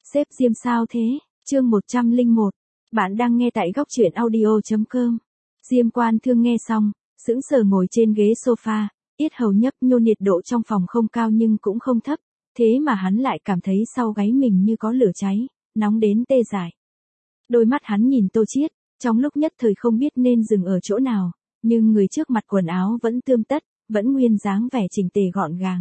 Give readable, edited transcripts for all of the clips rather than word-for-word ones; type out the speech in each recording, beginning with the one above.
Sếp Diêm sao thế? Chương 101. Bạn đang nghe tại góc truyện audio.com. Diêm Quan Thương nghe xong, sững sờ ngồi trên ghế sofa, yết hầu nhấp nhô, nhiệt độ trong phòng không cao nhưng cũng không thấp, thế mà hắn lại cảm thấy sau gáy mình như có lửa cháy, nóng đến tê dại. Đôi mắt hắn nhìn Tô Chiết, trong lúc nhất thời không biết nên dừng ở chỗ nào, nhưng người trước mặt quần áo vẫn tươm tất, vẫn nguyên dáng vẻ chỉnh tề gọn gàng.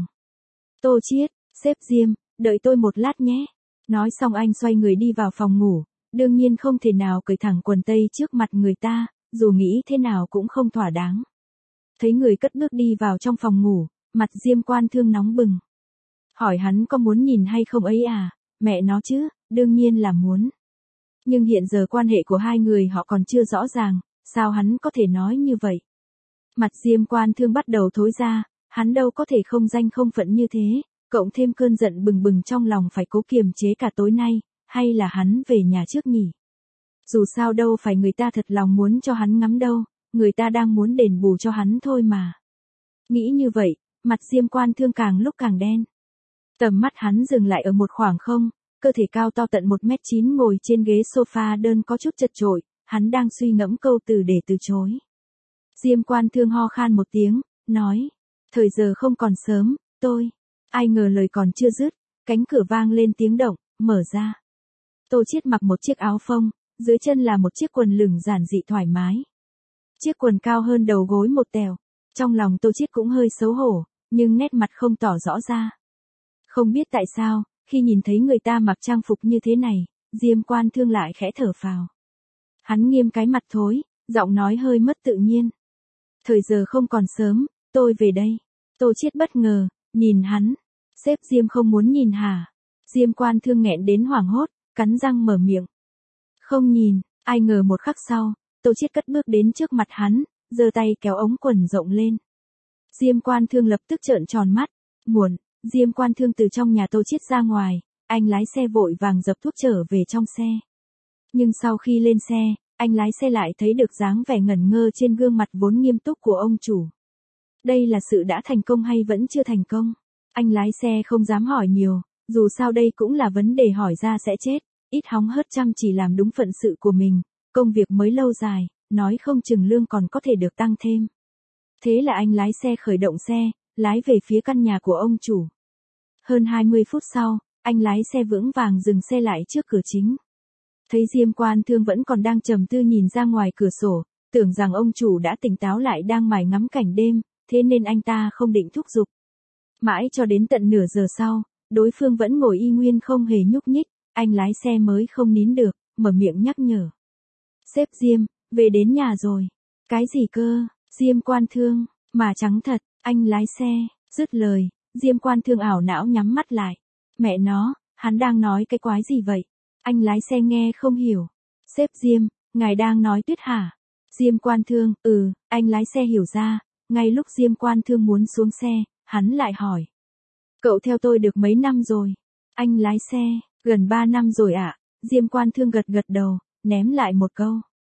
Tô Chiết, sếp Diêm, đợi tôi một lát nhé. Nói xong anh xoay người đi vào phòng ngủ, đương nhiên không thể nào cởi thẳng quần tây trước mặt người ta, dù nghĩ thế nào cũng không thỏa đáng. Thấy người cất bước đi vào trong phòng ngủ, mặt Diêm Quan Thương nóng bừng. Hỏi hắn có muốn nhìn hay không ấy à, mẹ nó chứ, đương nhiên là muốn. Nhưng hiện giờ quan hệ của hai người họ còn chưa rõ ràng, sao hắn có thể nói như vậy? Mặt Diêm Quan Thương bắt đầu thối ra, hắn đâu có thể không danh không phận như thế, cộng thêm cơn giận bừng bừng trong lòng phải cố kiềm chế cả tối nay, hay là hắn về nhà trước nhỉ? Dù sao đâu phải người ta thật lòng muốn cho hắn ngắm đâu, người ta đang muốn đền bù cho hắn thôi mà. Nghĩ như vậy, mặt Diêm Quan Thương càng lúc càng đen. Tầm mắt hắn dừng lại ở một khoảng không, cơ thể cao to tận 1m9 ngồi trên ghế sofa đơn có chút chật chội, hắn đang suy ngẫm câu từ để từ chối. Diêm Quan Thương ho khan một tiếng, nói, thời giờ không còn sớm, tôi. Ai ngờ lời còn chưa dứt, cánh cửa vang lên tiếng động, mở ra. Tô Chiết mặc một chiếc áo phông, dưới chân là một chiếc quần lửng giản dị thoải mái. Chiếc quần cao hơn đầu gối một tẹo, trong lòng Tô Chiết cũng hơi xấu hổ, nhưng nét mặt không tỏ rõ ra. Không biết tại sao, khi nhìn thấy người ta mặc trang phục như thế này, Diêm Quan Thương lại khẽ thở phào. Hắn nghiêm cái mặt thối, giọng nói hơi mất tự nhiên. Thời giờ không còn sớm, tôi về đây. Tô Chiết bất ngờ, nhìn hắn. Sếp Diêm không muốn nhìn hả? Diêm Quan Thương nghẹn đến hoảng hốt, cắn răng mở miệng. Không nhìn, ai ngờ một khắc sau, Tô Chiết cất bước đến trước mặt hắn, giơ tay kéo ống quần rộng lên. Diêm Quan Thương lập tức trợn tròn mắt, muộn. Diêm Quan Thương từ trong nhà Tô Chiết ra ngoài, anh lái xe vội vàng dập thuốc trở về trong xe. Nhưng sau khi lên xe, anh lái xe lại thấy được dáng vẻ ngẩn ngơ trên gương mặt vốn nghiêm túc của ông chủ. Đây là sự đã thành công hay vẫn chưa thành công? Anh lái xe không dám hỏi nhiều, dù sao đây cũng là vấn đề hỏi ra sẽ chết, ít hóng hớt chăm chỉ làm đúng phận sự của mình, công việc mới lâu dài, nói không chừng lương còn có thể được tăng thêm. Thế là anh lái xe khởi động xe, lái về phía căn nhà của ông chủ. Hơn 20 phút sau, anh lái xe vững vàng dừng xe lại trước cửa chính. Thấy Diêm Quan Thương vẫn còn đang trầm tư nhìn ra ngoài cửa sổ, tưởng rằng ông chủ đã tỉnh táo lại đang mải ngắm cảnh đêm, thế nên anh ta không định thúc giục. Mãi cho đến tận nửa giờ sau, đối phương vẫn ngồi y nguyên không hề nhúc nhích, anh lái xe mới không nín được, mở miệng nhắc nhở. Sếp Diêm, về đến nhà rồi. Cái gì cơ? Diêm Quan Thương, mà trắng thật, anh lái xe, dứt lời, Diêm Quan Thương ảo não nhắm mắt lại. Mẹ nó, hắn đang nói cái quái gì vậy? Anh lái xe nghe không hiểu. Sếp Diêm, ngài đang nói Tuyết hả? Diêm Quan Thương, anh lái xe hiểu ra. Ngay lúc Diêm Quan Thương muốn xuống xe, hắn lại hỏi. Cậu theo tôi được mấy năm rồi? Anh lái xe, gần 3 năm rồi ạ. Diêm Quan Thương gật gật đầu, ném lại một câu.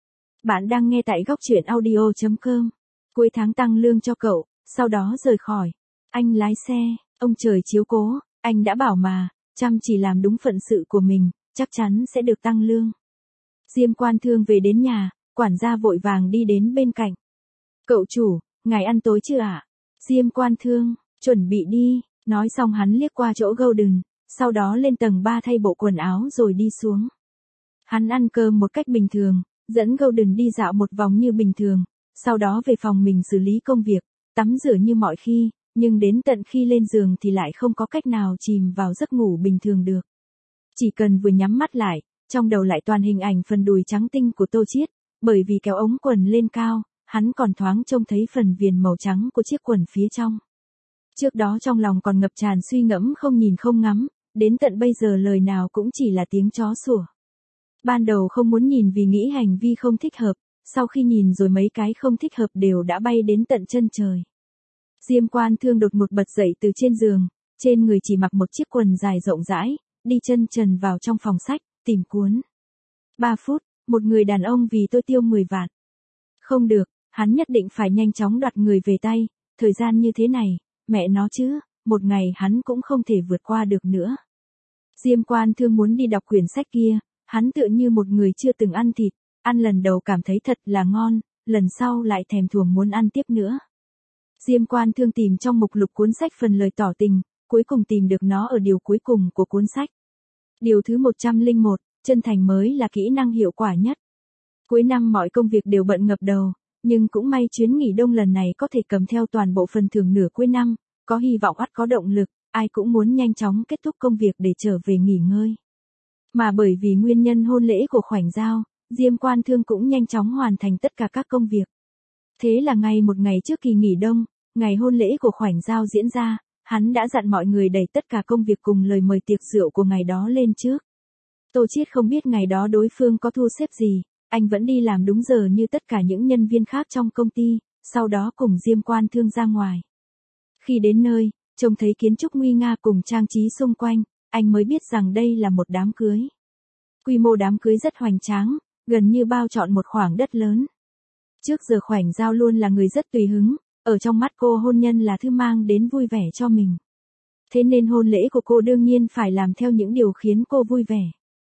Bạn đang nghe tại góc truyện audio.com. Cuối tháng tăng lương cho cậu, sau đó rời khỏi. Anh lái xe, ông trời chiếu cố, anh đã bảo mà, chăm chỉ làm đúng phận sự của mình, chắc chắn sẽ được tăng lương. Diêm Quan Thương về đến nhà, quản gia vội vàng đi đến bên cạnh. Cậu chủ, ngài ăn tối chưa ạ? Diêm Quan Thương, chuẩn bị đi, nói xong hắn liếc qua chỗ Golden, sau đó lên tầng 3 thay bộ quần áo rồi đi xuống. Hắn ăn cơm một cách bình thường, dẫn Golden đi dạo một vòng như bình thường, sau đó về phòng mình xử lý công việc, tắm rửa như mọi khi, nhưng đến tận khi lên giường thì lại không có cách nào chìm vào giấc ngủ bình thường được. Chỉ cần vừa nhắm mắt lại, trong đầu lại toàn hình ảnh phần đùi trắng tinh của Tô Chiết, bởi vì kéo ống quần lên cao, hắn còn thoáng trông thấy phần viền màu trắng của chiếc quần phía trong. Trước đó trong lòng còn ngập tràn suy ngẫm không nhìn không ngắm, đến tận bây giờ lời nào cũng chỉ là tiếng chó sủa. Ban đầu không muốn nhìn vì nghĩ hành vi không thích hợp, sau khi nhìn rồi mấy cái không thích hợp đều đã bay đến tận chân trời. Diêm Quan Thương đột ngột bật dậy từ trên giường, trên người chỉ mặc một chiếc quần dài rộng rãi, đi chân trần vào trong phòng sách, tìm cuốn. 3 phút, một người đàn ông vì tôi tiêu 10 vạn. Không được, hắn nhất định phải nhanh chóng đoạt người về tay, thời gian như thế này, mẹ nó chứ, một ngày hắn cũng không thể vượt qua được nữa. Diêm Quan Thương muốn đi đọc quyển sách kia, hắn tựa như một người chưa từng ăn thịt, ăn lần đầu cảm thấy thật là ngon, lần sau lại thèm thuồng muốn ăn tiếp nữa. Diêm Quan Thương tìm trong mục lục cuốn sách phần lời tỏ tình, cuối cùng tìm được nó ở điều cuối cùng của cuốn sách. Điều thứ 101, chân thành mới là kỹ năng hiệu quả nhất. Cuối năm mọi công việc đều bận ngập đầu, nhưng cũng may chuyến nghỉ đông lần này có thể cầm theo toàn bộ phần thưởng nửa cuối năm, có hy vọng ắt có động lực, ai cũng muốn nhanh chóng kết thúc công việc để trở về nghỉ ngơi. Mà bởi vì nguyên nhân hôn lễ của Khoảnh Giao, Diêm Quan Thương cũng nhanh chóng hoàn thành tất cả các công việc. Thế là một ngày trước kỳ nghỉ đông, ngày hôn lễ của Khoảnh Giao diễn ra, hắn đã dặn mọi người đẩy tất cả công việc cùng lời mời tiệc rượu của ngày đó lên trước. Tô Chiết không biết ngày đó đối phương có thu xếp gì, anh vẫn đi làm đúng giờ như tất cả những nhân viên khác trong công ty, sau đó cùng Diêm Quan Thương ra ngoài. Khi đến nơi, trông thấy kiến trúc nguy nga cùng trang trí xung quanh, anh mới biết rằng đây là một đám cưới. Quy mô đám cưới rất hoành tráng, gần như bao trọn một khoảng đất lớn. Trước giờ Khoảnh Giao luôn là người rất tùy hứng, ở trong mắt cô hôn nhân là thứ mang đến vui vẻ cho mình. Thế nên hôn lễ của cô đương nhiên phải làm theo những điều khiến cô vui vẻ.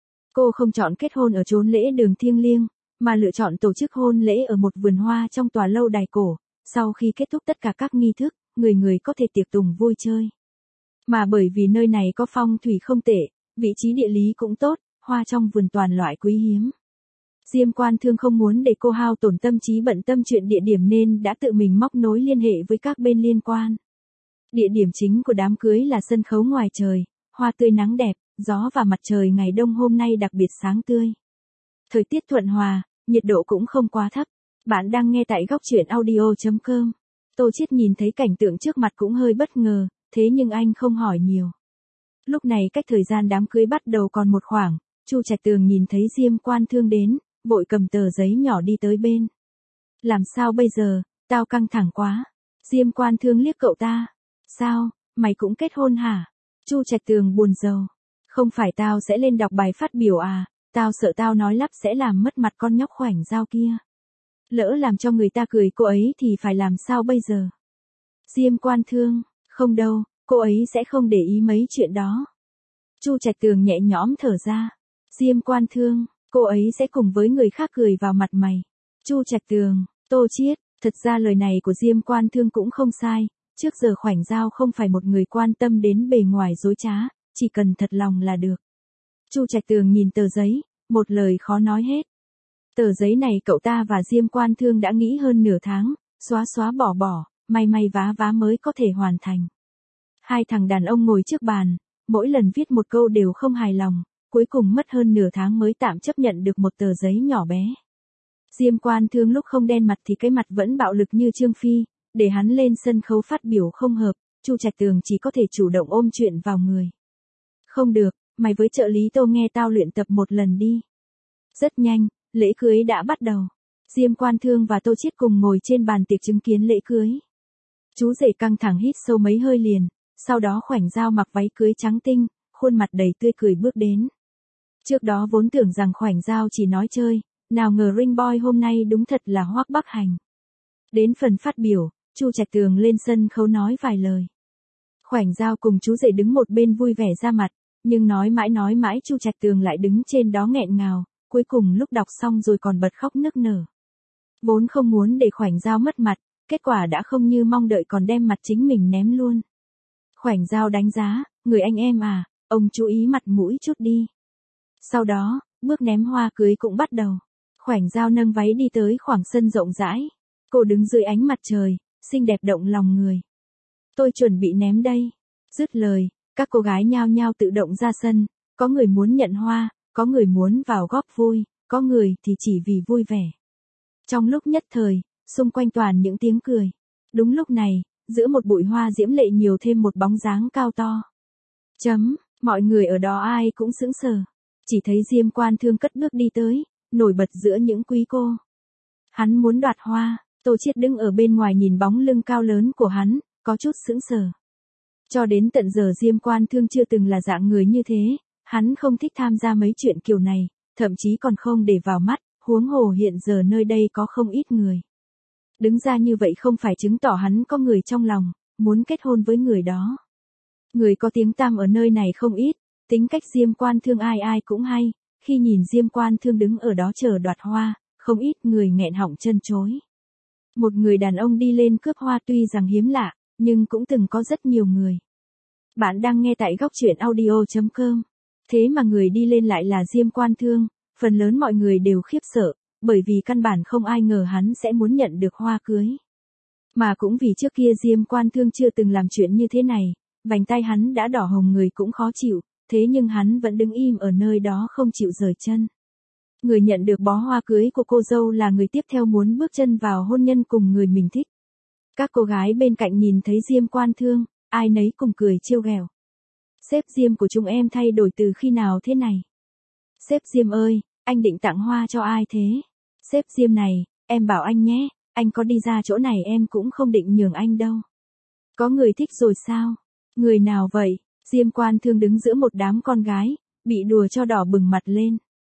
Cô không chọn kết hôn ở chốn lễ đường thiêng liêng, mà lựa chọn tổ chức hôn lễ ở một vườn hoa trong tòa lâu đài cổ. Sau khi kết thúc tất cả các nghi thức, người người có thể tiệc tùng vui chơi. Mà bởi vì nơi này có phong thủy không tệ, vị trí địa lý cũng tốt, hoa trong vườn toàn loại quý hiếm. Diêm Quan Thương không muốn để cô hao tổn tâm trí bận tâm chuyện địa điểm nên đã tự mình móc nối liên hệ với các bên liên quan. Địa điểm chính của đám cưới là sân khấu ngoài trời, hoa tươi nắng đẹp, gió và mặt trời ngày đông hôm nay đặc biệt sáng tươi. Thời tiết thuận hòa, nhiệt độ cũng không quá thấp. Bạn đang nghe tại góc truyện audio.com. Tô Chiết nhìn thấy cảnh tượng trước mặt cũng hơi bất ngờ, thế nhưng anh không hỏi nhiều. Lúc này cách thời gian đám cưới bắt đầu còn một khoảng, Chu Trạch Tường nhìn thấy Diêm Quan Thương đến, vội cầm tờ giấy nhỏ đi tới bên. Làm sao bây giờ, tao căng thẳng quá. Diêm Quan Thương liếc cậu ta. Sao, mày cũng kết hôn hả? Chu Trạch Tường buồn rầu. Không phải tao sẽ lên đọc bài phát biểu à, tao sợ tao nói lắp sẽ làm mất mặt con nhóc Khoảnh Giao kia. Lỡ làm cho người ta cười cô ấy thì phải làm sao bây giờ? Diêm Quan Thương, không đâu, cô ấy sẽ không để ý mấy chuyện đó. Chu Trạch Tường nhẹ nhõm thở ra. Diêm Quan Thương, cô ấy sẽ cùng với người khác cười vào mặt mày. Chu Trạch Tường, Tô Chiết, thật ra lời này của Diêm Quan Thương cũng không sai, trước giờ Khoảnh Giao không phải một người quan tâm đến bề ngoài dối trá, chỉ cần thật lòng là được. Chu Trạch Tường nhìn tờ giấy, một lời khó nói hết. Tờ giấy này cậu ta và Diêm Quan Thương đã nghĩ hơn nửa tháng, xóa bỏ, may vá mới có thể hoàn thành. Hai thằng đàn ông ngồi trước bàn, mỗi lần viết một câu đều không hài lòng, cuối cùng mất hơn nửa tháng mới tạm chấp nhận được một tờ giấy nhỏ bé. Diêm Quan Thương lúc không đen mặt thì cái mặt vẫn bạo lực như Trương Phi, để hắn lên sân khấu phát biểu không hợp, Chu Trạch Tường chỉ có thể chủ động ôm chuyện vào người. Không được, mày với trợ lý Tô nghe tao luyện tập một lần đi. Rất nhanh, lễ cưới đã bắt đầu. Diêm Quan Thương và Tô Chiết cùng ngồi trên bàn tiệc chứng kiến lễ cưới. Chú rể căng thẳng hít sâu mấy hơi liền, sau đó Khoảnh Giao mặc váy cưới trắng tinh, khuôn mặt đầy tươi cười bước đến. Trước đó vốn tưởng rằng Khoảnh Giao chỉ nói chơi, nào ngờ Ring Boy hôm nay đúng thật là Hoắc Bắc Hành. Đến phần phát biểu, Chu Trạch Tường lên sân khấu nói vài lời. Khoảnh Giao cùng chú rể đứng một bên vui vẻ ra mặt, nhưng nói mãi Chu Trạch Tường lại đứng trên đó nghẹn ngào, cuối cùng lúc đọc xong rồi còn bật khóc nức nở. Vốn không muốn để Khoảnh Giao mất mặt, kết quả đã không như mong đợi còn đem mặt chính mình ném luôn. Khoảnh Giao đánh giá, người anh em à, ông chú ý mặt mũi chút đi. Sau đó, bước ném hoa cưới cũng bắt đầu. Khoảnh Giao nâng váy đi tới khoảng sân rộng rãi. Cô đứng dưới ánh mặt trời, xinh đẹp động lòng người. Tôi chuẩn bị ném đây. Dứt lời, các cô gái nhao nhao tự động ra sân, có người muốn nhận hoa, có người muốn vào góp vui, có người thì chỉ vì vui vẻ. Trong lúc nhất thời, xung quanh toàn những tiếng cười. Đúng lúc này, giữa một bụi hoa diễm lệ nhiều thêm một bóng dáng cao to. Mọi người ở đó ai cũng sững sờ. Chỉ thấy Diêm Quan Thương cất bước đi tới, nổi bật giữa những quý cô. Hắn muốn đoạt hoa, Tô Chiết đứng ở bên ngoài nhìn bóng lưng cao lớn của hắn, có chút sững sờ. Cho đến tận giờ Diêm Quan Thương chưa từng là dạng người như thế, hắn không thích tham gia mấy chuyện kiểu này, thậm chí còn không để vào mắt, huống hồ hiện giờ nơi đây có không ít người. Đứng ra như vậy không phải chứng tỏ hắn có người trong lòng, muốn kết hôn với người đó. Người có tiếng tăm ở nơi này không ít, Tính cách Diêm Quan Thương ai ai cũng hay, khi nhìn Diêm Quan Thương đứng ở đó chờ đoạt hoa, không ít người nghẹn họng chân chối. Một người đàn ông đi lên cướp hoa tuy rằng hiếm lạ, nhưng cũng từng có rất nhiều người. Bạn đang nghe tại góc truyện audio.com. Thế mà người đi lên lại là Diêm Quan Thương, phần lớn mọi người đều khiếp sợ, bởi vì căn bản không ai ngờ hắn sẽ muốn nhận được hoa cưới. Mà cũng vì trước kia Diêm Quan Thương chưa từng làm chuyện như thế này, vành tay hắn đã đỏ hồng người cũng khó chịu, thế nhưng hắn vẫn đứng im ở nơi đó không chịu rời chân. Người nhận được bó hoa cưới của cô dâu là người tiếp theo muốn bước chân vào hôn nhân cùng người mình thích. Các cô gái bên cạnh nhìn thấy Diêm Quan Thương, ai nấy cùng cười trêu ghẹo. Sếp Diêm của chúng em thay đổi từ khi nào thế này? Sếp Diêm ơi, anh định tặng hoa cho ai thế? Sếp Diêm này, em bảo anh nhé, anh có đi ra chỗ này em cũng không định nhường anh đâu. Có người thích rồi sao? Người nào vậy? Diêm Quan Thương đứng giữa một đám con gái, bị đùa cho đỏ bừng mặt lên.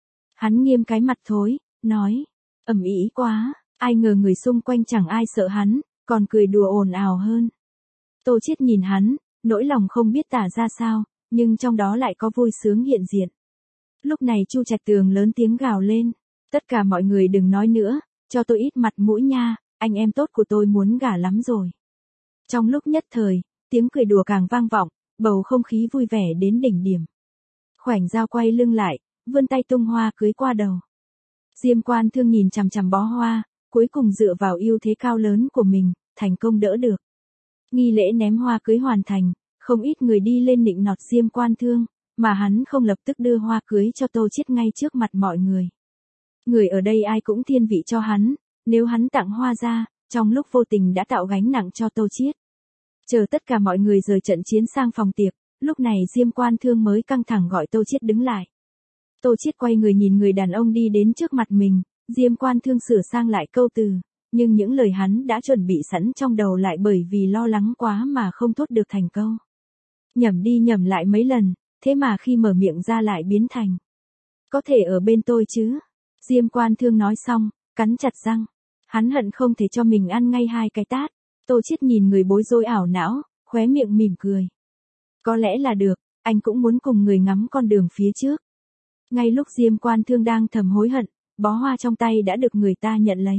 Hắn nghiêm cái mặt thối, nói, ầm ĩ quá, ai ngờ người xung quanh chẳng ai sợ hắn, còn cười đùa ồn ào hơn. Tô Chiết nhìn hắn, nỗi lòng không biết tả ra sao, nhưng trong đó lại có vui sướng hiện diện. Lúc này Chu Trạch Tường lớn tiếng gào lên, tất cả mọi người đừng nói nữa, cho tôi ít mặt mũi nha, anh em tốt của tôi muốn gả lắm rồi. Trong lúc nhất thời, tiếng cười đùa càng vang vọng, bầu không khí vui vẻ đến đỉnh điểm. Khoảnh Dao quay lưng lại, vươn tay tung hoa cưới qua đầu. Diêm Quan Thương nhìn chằm chằm bó hoa, cuối cùng dựa vào ưu thế cao lớn của mình, thành công đỡ được. Nghi lễ ném hoa cưới hoàn thành, không ít người đi lên nịnh nọt Diêm Quan Thương, mà hắn không lập tức đưa hoa cưới cho Tô Chiết ngay trước mặt mọi người. Người ở đây ai cũng thiên vị cho hắn, nếu hắn tặng hoa ra, trong lúc vô tình đã tạo gánh nặng cho Tô Chiết. Chờ tất cả mọi người rời trận chiến sang phòng tiệc, lúc này Diêm Quan Thương mới căng thẳng gọi Tô Chiết đứng lại. Tô Chiết quay người nhìn người đàn ông đi đến trước mặt mình, Diêm Quan Thương sửa sang lại câu từ, nhưng những lời hắn đã chuẩn bị sẵn trong đầu lại bởi vì lo lắng quá mà không thốt được thành câu. Nhẩm đi nhẩm lại mấy lần, thế mà khi mở miệng ra lại biến thành. Có thể ở bên tôi chứ? Diêm Quan Thương nói xong, cắn chặt răng. Hắn hận không thể cho mình ăn ngay hai cái tát. Tô Chiết nhìn người bối rối ảo não, khóe miệng mỉm cười. Có lẽ là được, anh cũng muốn cùng người ngắm con đường phía trước. Ngay lúc Diêm Quan Thương đang thầm hối hận, bó hoa trong tay đã được người ta nhận lấy.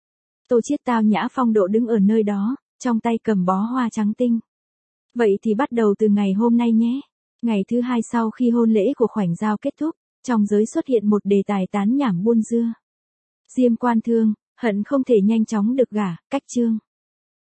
Tô Chiết tao nhã phong độ đứng ở nơi đó, trong tay cầm bó hoa trắng tinh. Vậy thì bắt đầu từ ngày hôm nay nhé. Ngày thứ hai sau khi hôn lễ của Khoảnh Dao kết thúc, trong giới xuất hiện một đề tài tán nhảm buôn dưa. Diêm Quan Thương, hận không thể nhanh chóng được gả, cách chương.